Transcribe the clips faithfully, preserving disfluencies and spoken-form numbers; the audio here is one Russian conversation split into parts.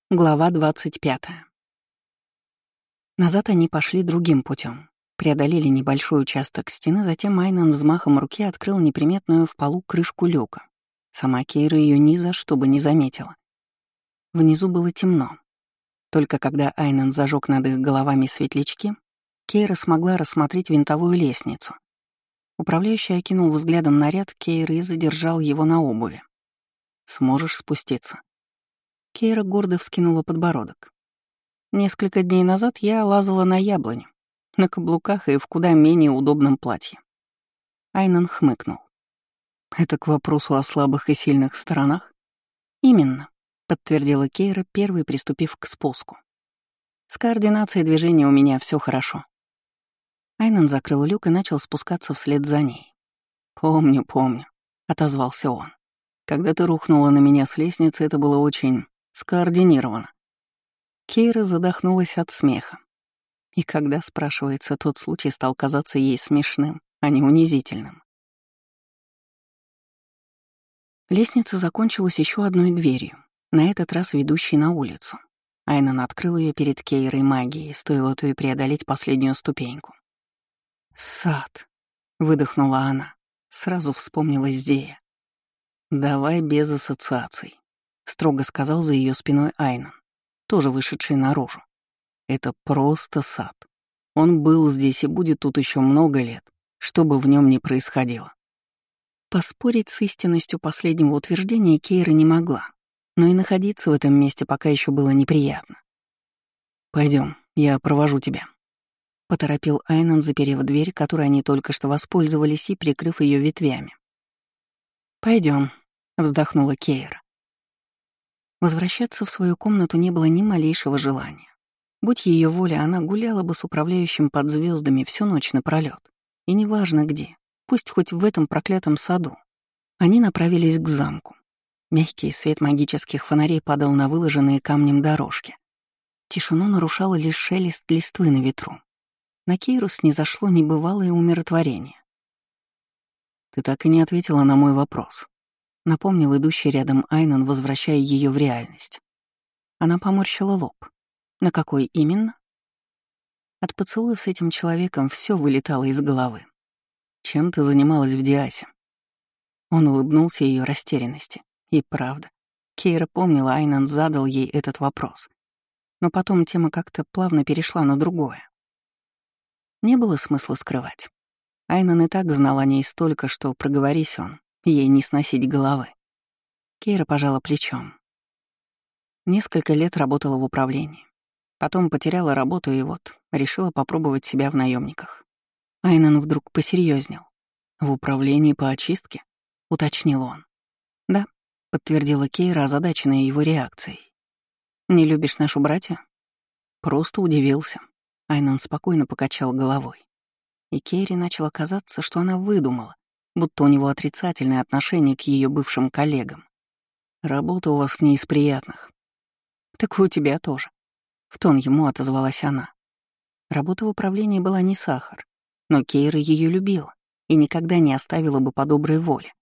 Глава двадцать пятая. Назад они пошли другим путем. Преодолели небольшой участок стены, затем Айнан взмахом руки открыл неприметную в полу крышку люка. Сама Кейра ее ни за что бы не заметила. Внизу было темно. Только когда Айнан зажег над их головами светлячки, Кейра смогла рассмотреть винтовую лестницу. Управляющий окинул взглядом наряд Кейры и задержал его на обуви. «Сможешь спуститься?» Кейра гордо вскинула подбородок. Несколько дней назад я лазала на яблоню, на каблуках и в куда менее удобном платье. Айнан хмыкнул. «Это к вопросу о слабых и сильных сторонах?» «Именно», — подтвердила Кейра, первой приступив к спуску. «С координацией движения у меня все хорошо». Айнан закрыл люк и начал спускаться вслед за ней. «Помню, помню», — отозвался он. «Когда ты рухнула на меня с лестницы, это было очень скоординировано». Кейра задохнулась от смеха. И когда, спрашивается, тот случай стал казаться ей смешным, а не унизительным. Лестница закончилась еще одной дверью, на этот раз ведущей на улицу. Айнан открыл ее перед Кейрой магией, стоило то и преодолеть последнюю ступеньку. «Сад», — выдохнула она, сразу вспомнилась Зея. «Давай без ассоциаций», — строго сказал за ее спиной Айнан, тоже вышедший наружу. «Это просто сад. Он был здесь и будет тут еще много лет, что бы в нем ни происходило». Поспорить с истинностью последнего утверждения Кейра не могла, но и находиться в этом месте пока еще было неприятно. Пойдем, я провожу тебя», — поторопил Айнан, заперев дверь, которой они только что воспользовались, и прикрыв ее ветвями. Пойдем, вздохнула Кейра. Возвращаться в свою комнату не было ни малейшего желания. Будь ее воля, она гуляла бы с управляющим под звездами всю ночь напролёт. И неважно где, пусть хоть в этом проклятом саду. Они направились к замку. Мягкий свет магических фонарей падал на выложенные камнем дорожки. Тишину нарушало лишь шелест листвы на ветру. На Кейру снизошло небывалое умиротворение. «Ты так и не ответила на мой вопрос», — напомнил идущий рядом Айнан, возвращая ее в реальность. Она поморщила лоб. «На какой именно?» От поцелуев с этим человеком все вылетало из головы. «Чем ты занималась в Диасе?» Он улыбнулся ее растерянности. И правда, Кейра помнила, Айнан задал ей этот вопрос. Но потом тема как-то плавно перешла на другое. Не было смысла скрывать. Айнан и так знал о ней столько, что, проговорись он, ей не сносить головы. Кейра пожала плечом. Несколько лет работала в управлении. Потом потеряла работу и вот решила попробовать себя в наемниках. Айнан вдруг посерьезнел. «В управлении по очистке?» — уточнил он. «Да», — подтвердила Кейра, озадаченная его реакцией. «Не любишь нашу братью?» Просто удивился. Айнан спокойно покачал головой. И Кейре начало казаться, что она выдумала, будто у него отрицательное отношение к ее бывшим коллегам. «Работа у вас не из приятных». «Так и у тебя тоже», — в тон ему отозвалась она. Работа в управлении была не сахар, но Кейра ее любила и никогда не оставила бы по доброй воле.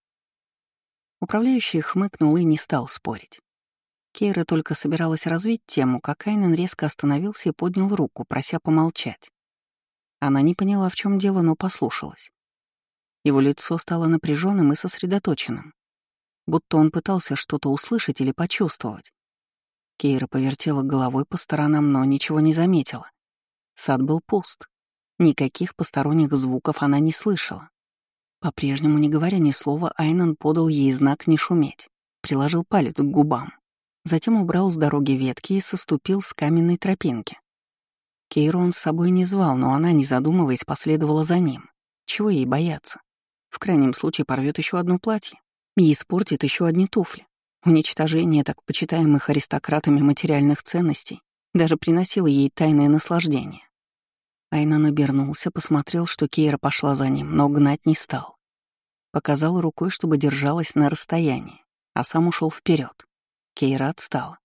Управляющий хмыкнул и не стал спорить. Кейра только собиралась развить тему, как Айнан резко остановился и поднял руку, прося помолчать. Она не поняла, в чем дело, но послушалась. Его лицо стало напряженным и сосредоточенным, будто он пытался что-то услышать или почувствовать. Кейра повертела головой по сторонам, но ничего не заметила. Сад был пуст. Никаких посторонних звуков она не слышала. По-прежнему, не говоря ни слова, Айнан подал ей знак не шуметь, приложил палец к губам. Затем убрал с дороги ветки и соступил с каменной тропинки. Кейру он с собой не звал, но она, не задумываясь, последовала за ним. Чего ей бояться? В крайнем случае порвет еще одно платье и испортит еще одни туфли. Уничтожение так почитаемых аристократами материальных ценностей даже приносило ей тайное наслаждение. Айнан обернулся, посмотрел, что Кейра пошла за ним, но гнать не стал. Показал рукой, чтобы держалась на расстоянии, а сам ушел вперед. Кейра отстала.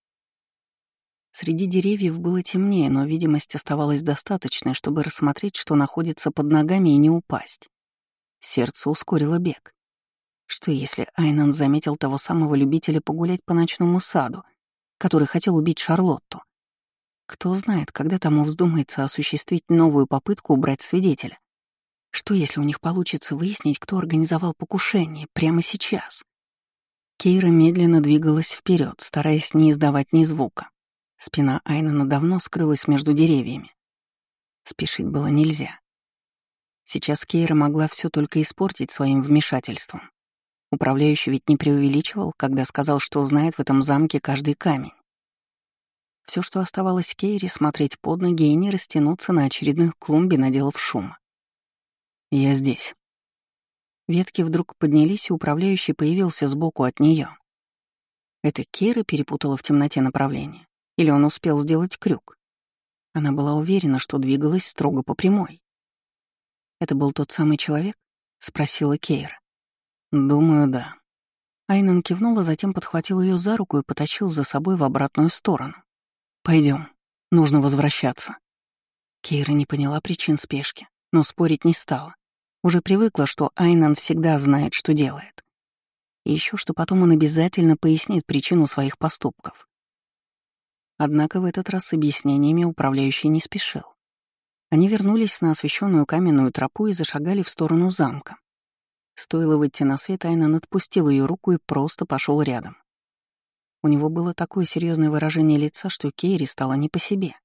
Среди деревьев было темнее, но видимость оставалась достаточной, чтобы рассмотреть, что находится под ногами, и не упасть. Сердце ускорило бег. Что если Айнан заметил того самого любителя погулять по ночному саду, который хотел убить Шарлотту. Кто знает, когда тому вздумается осуществить новую попытку убрать свидетеля. Что, если у них получится выяснить, кто организовал покушение прямо сейчас? Кейра медленно двигалась вперед, стараясь не издавать ни звука. Спина Айнана давно скрылась между деревьями. Спешить было нельзя. Сейчас Кейра могла все только испортить своим вмешательством. Управляющий ведь не преувеличивал, когда сказал, что знает в этом замке каждый камень. Все, что оставалось Кейре, смотреть под ноги и не растянуться на очередной клумбе, наделав шума. «Я здесь». Ветки вдруг поднялись, и управляющий появился сбоку от нее. Это Кейра перепутала в темноте направление? Или он успел сделать крюк? Она была уверена, что двигалась строго по прямой. «Это был тот самый человек?» — спросила Кейра. «Думаю, да». Айнан кивнул, а затем подхватил ее за руку и потащил за собой в обратную сторону. Пойдем, нужно возвращаться». Кейра не поняла причин спешки, но спорить не стала. Уже привыкла, что Айнан всегда знает, что делает. И еще что потом он обязательно пояснит причину своих поступков. Однако в этот раз с объяснениями управляющий не спешил. Они вернулись на освещенную каменную тропу и зашагали в сторону замка. Стоило выйти на свет, Айнан отпустил ее руку и просто пошел рядом. У него было такое серьезное выражение лица, что Кейре стало не по себе.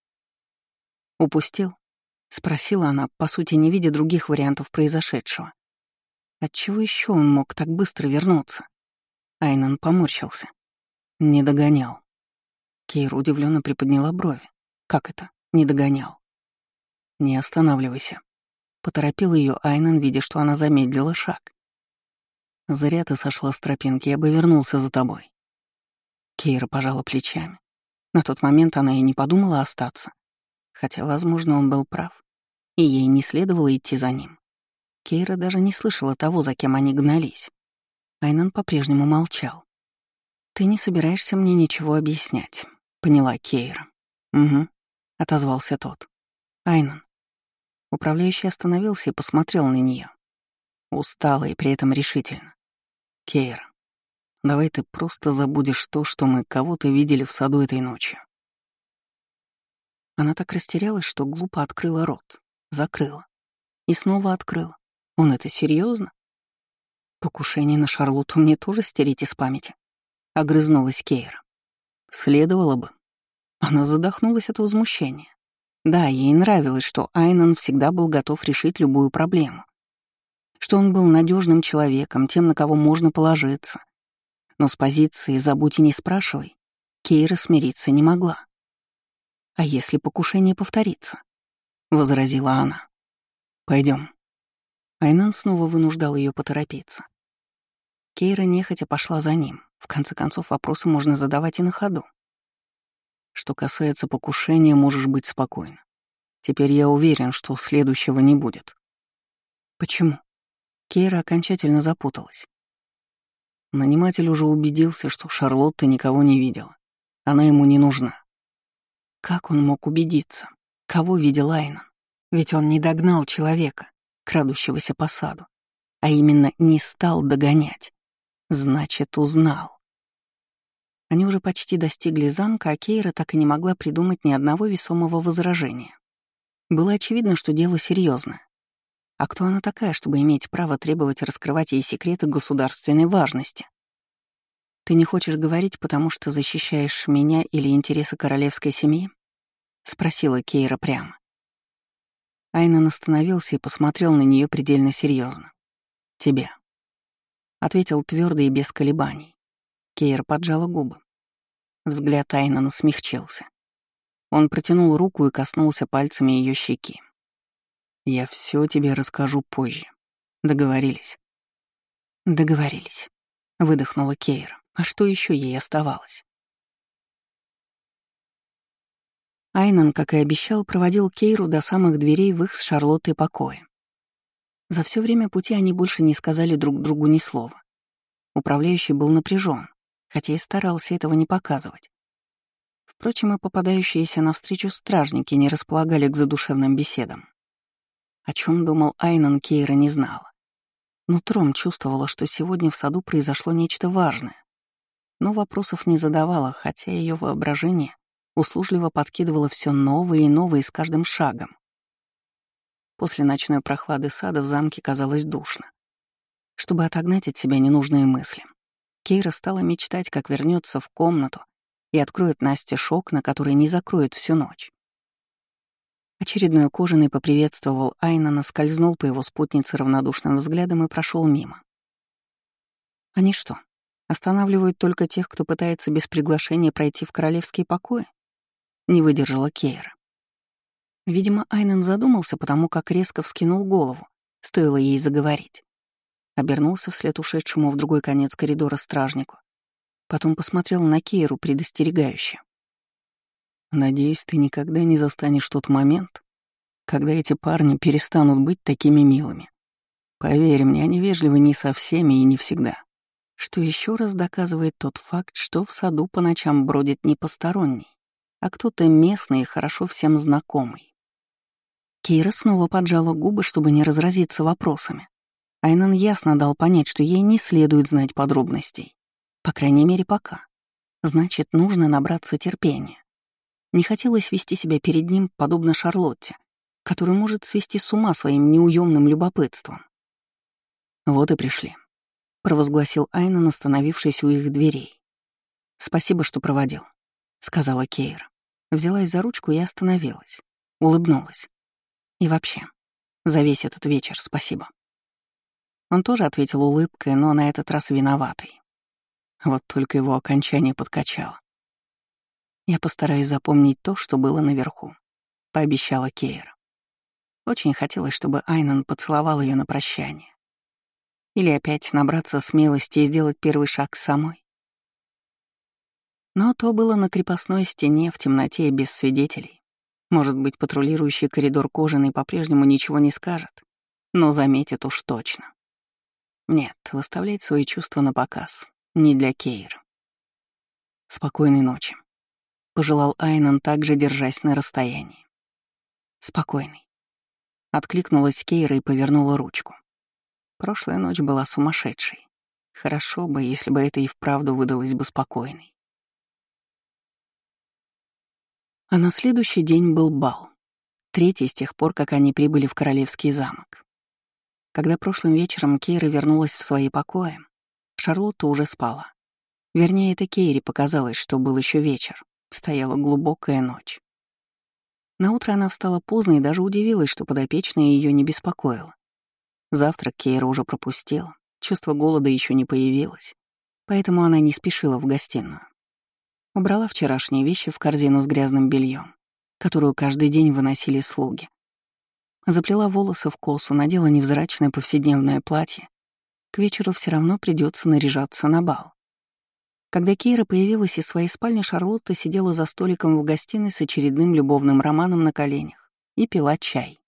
«Упустил?» — спросила она, по сути, не видя других вариантов произошедшего. Отчего еще он мог так быстро вернуться? Айнан поморщился. «Не догонял». Кейра удивленно приподняла брови. «Как это? Не догонял?» «Не останавливайся», — поторопил ее Айнан, видя, что она замедлила шаг. «Зря ты сошла с тропинки, я бы вернулся за тобой». Кейра пожала плечами. На тот момент она и не подумала остаться. Хотя, возможно, он был прав, и ей не следовало идти за ним. Кейра даже не слышала того, за кем они гнались. Айнан по-прежнему молчал. «Ты не собираешься мне ничего объяснять», — поняла Кейра. «Угу», — отозвался тот. «Айнан». Управляющий остановился и посмотрел на нее. Устало и при этом решительно. «Кейра, давай ты просто забудешь то, что мы кого-то видели в саду этой ночью». Она так растерялась, что глупо открыла рот, закрыла. И снова открыла. Он это серьезно? Покушение на Шарлотту мне тоже стереть из памяти? Огрызнулась Кейра. Следовало бы. Она задохнулась от возмущения. Да, ей нравилось, что Айнан всегда был готов решить любую проблему. Что он был надежным человеком, тем, на кого можно положиться. Но с позиции «забудь и не спрашивай» Кейра смириться не могла. «А если покушение повторится?» — возразила она. Пойдем. Айнан снова вынуждал ее поторопиться. Кейра нехотя пошла за ним. В конце концов, вопросы можно задавать и на ходу. Что касается покушения, можешь быть спокойна. Теперь я уверен, что следующего не будет. Почему? Кейра окончательно запуталась. Наниматель уже убедился, что Шарлотта никого не видела. Она ему не нужна. Как он мог убедиться? Кого видел Айнан? Ведь он не догнал человека, крадущегося по саду, а именно не стал догонять. Значит, узнал. Они уже почти достигли замка, а Кейра так и не могла придумать ни одного весомого возражения. Было очевидно, что дело серьезное. А кто она такая, чтобы иметь право требовать раскрывать ей секреты государственной важности? Ты не хочешь говорить, потому что защищаешь меня или интересы королевской семьи? Спросила Кейра прямо. Айнан остановился и посмотрел на нее предельно серьезно. «Тебя», — ответил твердо и без колебаний. Кейра поджала губы. Взгляд Айнана смягчился. Он протянул руку и коснулся пальцами ее щеки. «Я все тебе расскажу позже. Договорились?» «Договорились», — выдохнула Кейра. А что еще ей оставалось? Айнан, как и обещал, проводил Кейру до самых дверей в их с Шарлоттой покоя. За все время пути они больше не сказали друг другу ни слова. Управляющий был напряжен, хотя и старался этого не показывать. Впрочем, и попадающиеся навстречу стражники не располагали к задушевным беседам. О чем думал Айнан, Кейра не знала. Нутром чувствовала, что сегодня в саду произошло нечто важное. но вопросов не задавала, хотя ее воображение услужливо подкидывало все новые и новые с каждым шагом. После ночной прохлады сада в замке казалось душно. Чтобы отогнать от себя ненужные мысли, Кейра стала мечтать, как вернется в комнату и откроет настежь окна, которые не закроют всю ночь. Очередной кожаный поприветствовал Айнана, скользнул по его спутнице равнодушным взглядом и прошел мимо. Они что, останавливают только тех, кто пытается без приглашения пройти в королевские покои? Не выдержала Кейра. Видимо, Айнан задумался, потому как резко вскинул голову, стоило ей заговорить. Обернулся вслед ушедшему в другой конец коридора стражнику. Потом посмотрел на Кейру предостерегающе. «Надеюсь, ты никогда не застанешь тот момент, когда эти парни перестанут быть такими милыми. Поверь мне, они вежливы не со всеми и не всегда». Что еще раз доказывает тот факт, что в саду по ночам бродит не посторонний, а кто-то местный и хорошо всем знакомый. Кейра снова поджала губы, чтобы не разразиться вопросами. Айнан ясно дал понять, что ей не следует знать подробностей. По крайней мере, пока. Значит, нужно набраться терпения. Не хотелось вести себя перед ним, подобно Шарлотте, который может свести с ума своим неуемным любопытством. «Вот и пришли», — провозгласил Айнан, остановившись у их дверей. «Спасибо, что проводил», — сказала Кейра. Взялась за ручку и остановилась. Улыбнулась. «И вообще, за весь этот вечер спасибо». Он тоже ответил улыбкой, но на этот раз виноватый. Вот только его окончание подкачало. «Я постараюсь запомнить то, что было наверху», — пообещала Кейра. Очень хотелось, чтобы Айнан поцеловал ее на прощание. Или опять набраться смелости и сделать первый шаг самой. Но то было на крепостной стене, в темноте и без свидетелей. Может быть, патрулирующий коридор кожаный по-прежнему ничего не скажет, но заметит уж точно. Нет, выставлять свои чувства на показ не для Кейры. «Спокойной ночи», — пожелал Айнан, также держась на расстоянии. «Спокойной», — откликнулась Кейра и повернула ручку. Прошлая ночь была сумасшедшей. Хорошо бы, если бы это и вправду выдалось бы спокойной. А на следующий день был бал. Третий с тех пор, как они прибыли в Королевский замок. Когда прошлым вечером Кейра вернулась в свои покои, Шарлотта уже спала. Вернее, это Кейре показалось, что был еще вечер. Стояла глубокая ночь. Наутро она встала поздно и даже удивилась, что подопечная ее не беспокоила. Завтрак Кейра уже пропустила, чувство голода еще не появилось, поэтому она не спешила в гостиную. Убрала вчерашние вещи в корзину с грязным бельем, которую каждый день выносили слуги. Заплела волосы в косу, надела невзрачное повседневное платье. К вечеру все равно придется наряжаться на бал. Когда Кейра появилась из своей спальни, Шарлотта сидела за столиком в гостиной с очередным любовным романом на коленях и пила чай.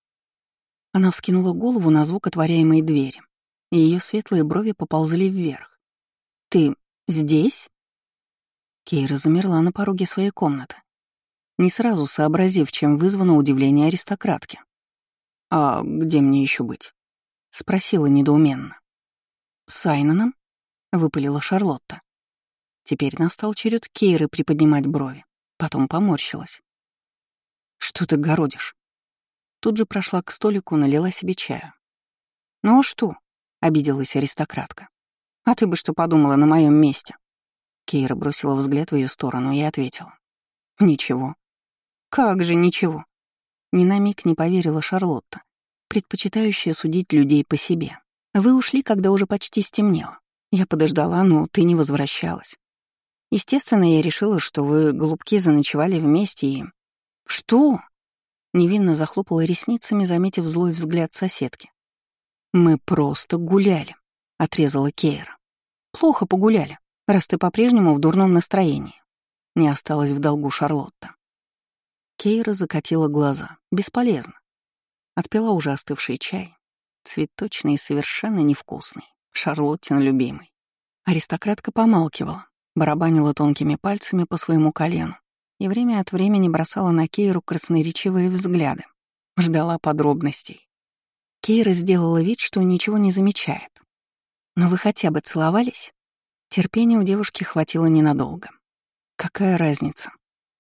Она вскинула голову на звук отворяемой двери, и ее светлые брови поползли вверх. «Ты здесь?» Кейра замерла на пороге своей комнаты, не сразу сообразив, чем вызвано удивление аристократки. «А где мне еще быть?» — спросила недоуменно. «С Айнаном?» — выпалила Шарлотта. Теперь настал черед Кейры приподнимать брови, потом поморщилась. «Что ты городишь?» Тут же прошла к столику, налила себе чаю. «Ну а что?» — обиделась аристократка. «А ты бы что подумала на моем месте?» Кейра бросила взгляд в ее сторону и ответила. «Ничего». «Как же ничего?» Ни на миг не поверила Шарлотта, предпочитающая судить людей по себе. «Вы ушли, когда уже почти стемнело. Я подождала, но ты не возвращалась. Естественно, я решила, что вы, голубки, заночевали вместе и...» «Что?» Невинно захлопала ресницами, заметив злой взгляд соседки. «Мы просто гуляли», — отрезала Кейра. «Плохо погуляли, раз ты по-прежнему в дурном настроении». Не осталась в долгу Шарлотта. Кейра закатила глаза. Бесполезно. Отпила уже остывший чай. Цветочный и совершенно невкусный. Шарлоттин любимый. Аристократка помалкивала, барабанила тонкими пальцами по своему колену и время от времени бросала на Кейру красноречивые взгляды. Ждала подробностей. Кейра сделала вид, что ничего не замечает. «Но вы хотя бы целовались?» Терпения у девушки хватило ненадолго. Какая разница?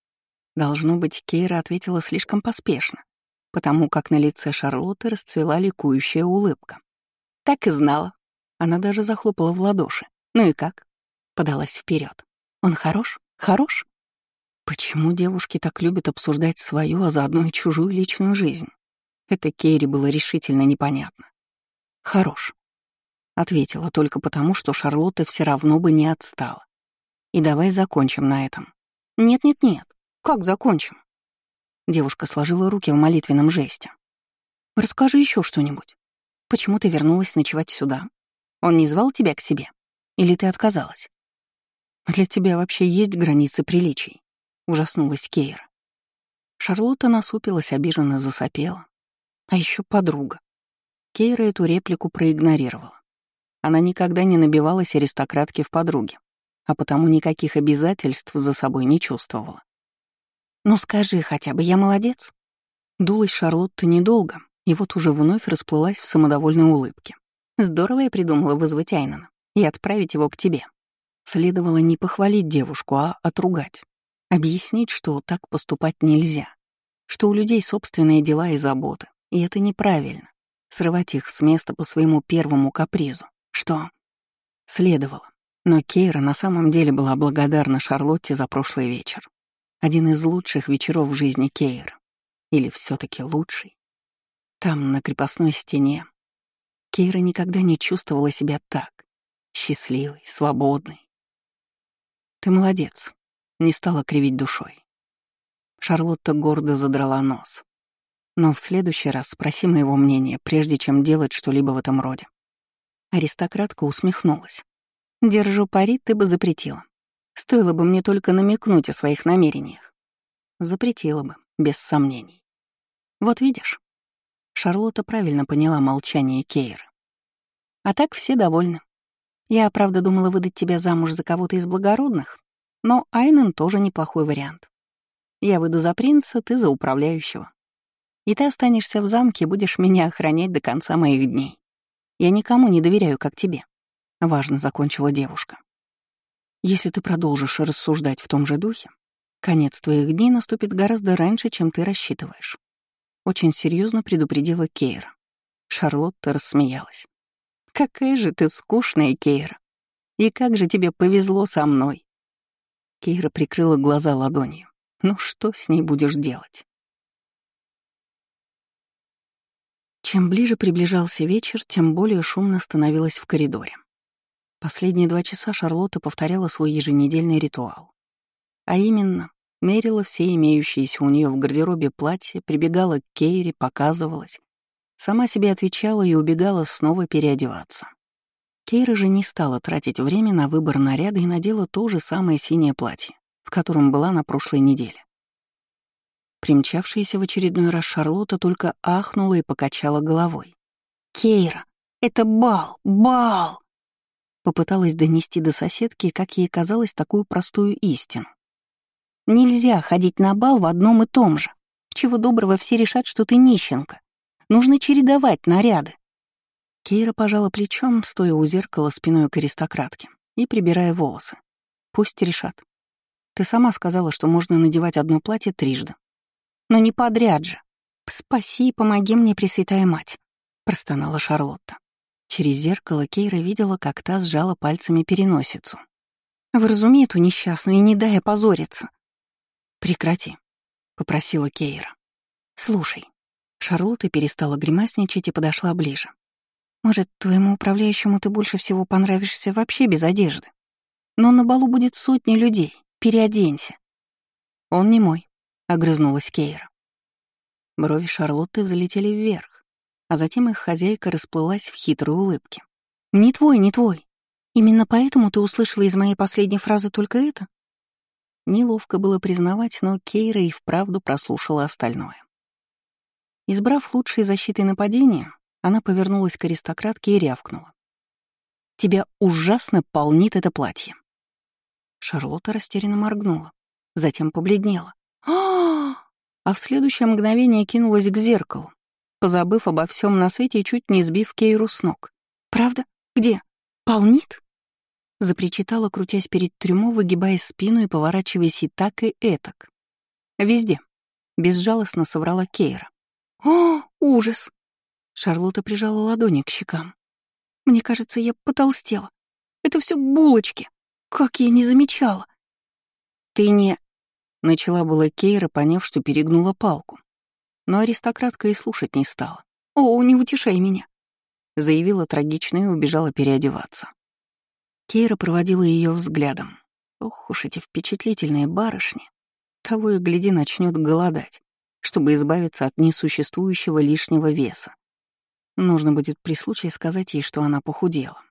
Должно быть, Кейра ответила слишком поспешно, потому как на лице Шарлотты расцвела ликующая улыбка. Так и знала. Она даже захлопала в ладоши. «Ну и как?» Подалась вперед. «Он хорош? Хорош?» Почему девушки так любят обсуждать свою, а заодно и чужую личную жизнь? Это Кейре было решительно непонятно. «Хорош», — ответила только потому, что Шарлотта все равно бы не отстала. «И давай закончим на этом». «Нет-нет-нет, как закончим?» Девушка сложила руки в молитвенном жесте. «Расскажи еще что-нибудь. Почему ты вернулась ночевать сюда? Он не звал тебя к себе? Или ты отказалась?» «Для тебя вообще есть границы приличий?» — ужаснулась Кейра. Шарлотта насупилась, обиженно засопела. А еще подруга. Кейра эту реплику проигнорировала. Она никогда не набивалась аристократке в подруге, а потому никаких обязательств за собой не чувствовала. «Ну скажи хотя бы, я молодец?» Дулась Шарлотта недолго, и вот уже вновь расплылась в самодовольной улыбке. «Здорово я придумала вызвать Айнана и отправить его к тебе». Следовало не похвалить девушку, а отругать. Объяснить, что так поступать нельзя, что у людей собственные дела и заботы, и это неправильно. Срывать их с места по своему первому капризу. Что? Следовало. Но Кейра на самом деле была благодарна Шарлотте за прошлый вечер. Один из лучших вечеров в жизни Кейры. Или все таки лучший. Там, на крепостной стене, Кейра никогда не чувствовала себя так. Счастливой, свободной. «Ты молодец», — не стала кривить душой. Шарлотта гордо задрала нос. «Но в следующий раз спроси моего мнения, прежде чем делать что-либо в этом роде». Аристократка усмехнулась. «Держу пари, ты бы запретила. Стоило бы мне только намекнуть о своих намерениях». Запретила бы, без сомнений. Вот видишь, Шарлотта правильно поняла молчание Кейры. А так все довольны. Я, правда, думала выдать тебя замуж за кого-то из благородных, но Айнен тоже неплохой вариант. Я выйду за принца, ты за управляющего. И ты останешься в замке и будешь меня охранять до конца моих дней. Я никому не доверяю, как тебе. Важно закончила девушка. Если ты продолжишь рассуждать в том же духе, конец твоих дней наступит гораздо раньше, чем ты рассчитываешь. Очень серьезно предупредила Кейра. Шарлотта рассмеялась. «Какая же ты скучная, Кейра! И как же тебе повезло со мной!» Кейра прикрыла глаза ладонью. «Ну что с ней будешь делать?» Чем ближе приближался вечер, тем более шумно становилось в коридоре. Последние два часа Шарлотта повторяла свой еженедельный ритуал. А именно, мерила все имеющиеся у нее в гардеробе платья, прибегала к Кейре, показывалась, сама себе отвечала и убегала снова переодеваться. Кейра же не стала тратить время на выбор наряда и надела то же самое синее платье, в котором была на прошлой неделе. Примчавшаяся в очередной раз Шарлотта только ахнула и покачала головой. «Кейра, это бал, бал!» Попыталась донести до соседки, как ей казалось, такую простую истину. «Нельзя ходить на бал в одном и том же. Чего доброго все решат, что ты нищенка. Нужно чередовать наряды». Кейра пожала плечом, стоя у зеркала спиной к аристократке и прибирая волосы. «Пусть решат. Ты сама сказала, что можно надевать одно платье трижды. Но не подряд же. Спаси и помоги мне, Пресвятая Мать», — простонала Шарлотта. Через зеркало Кейра видела, как та сжала пальцами переносицу. «Вразуми эту несчастную и не дай опозориться». «Прекрати», — попросила Кейра. «Слушай». Шарлотта перестала гримасничать и подошла ближе. «Может, твоему управляющему ты больше всего понравишься вообще без одежды? Но на балу будет сотни людей. Переоденься». «Он не мой», — огрызнулась Кейра. Брови Шарлотты взлетели вверх, а затем их хозяйка расплылась в хитрой улыбке. «Не твой, не твой. Именно поэтому ты услышала из моей последней фразы только это?» Неловко было признавать, но Кейра и вправду прослушала остальное. Избрав лучшей защитой нападения, она повернулась к аристократке и рявкнула. «Тебя ужасно полнит это платье». Шарлотта растерянно моргнула, затем побледнела. а А в следующее мгновение кинулась к зеркалу, позабыв обо всем на свете и чуть не сбив Кейру с ног. «Правда? Где? Полнит?» Запричитала, крутясь перед трюмо, выгибая спину и поворачиваясь и так, и этак. Везде. Безжалостно соврала Кейра. «О, ужас!» Шарлотта прижала ладони к щекам. «Мне кажется, я потолстела. Это все булочки. Как я не замечала!» «Ты не...» — начала была Кейра, поняв, что перегнула палку. Но аристократка и слушать не стала. «О, не утешай меня!» — заявила трагично и убежала переодеваться. Кейра проводила ее взглядом. Ох уж эти впечатлительные барышни. Того и гляди, начнет голодать, чтобы избавиться от несуществующего лишнего веса. Нужно будет при случае сказать ей, что она похудела.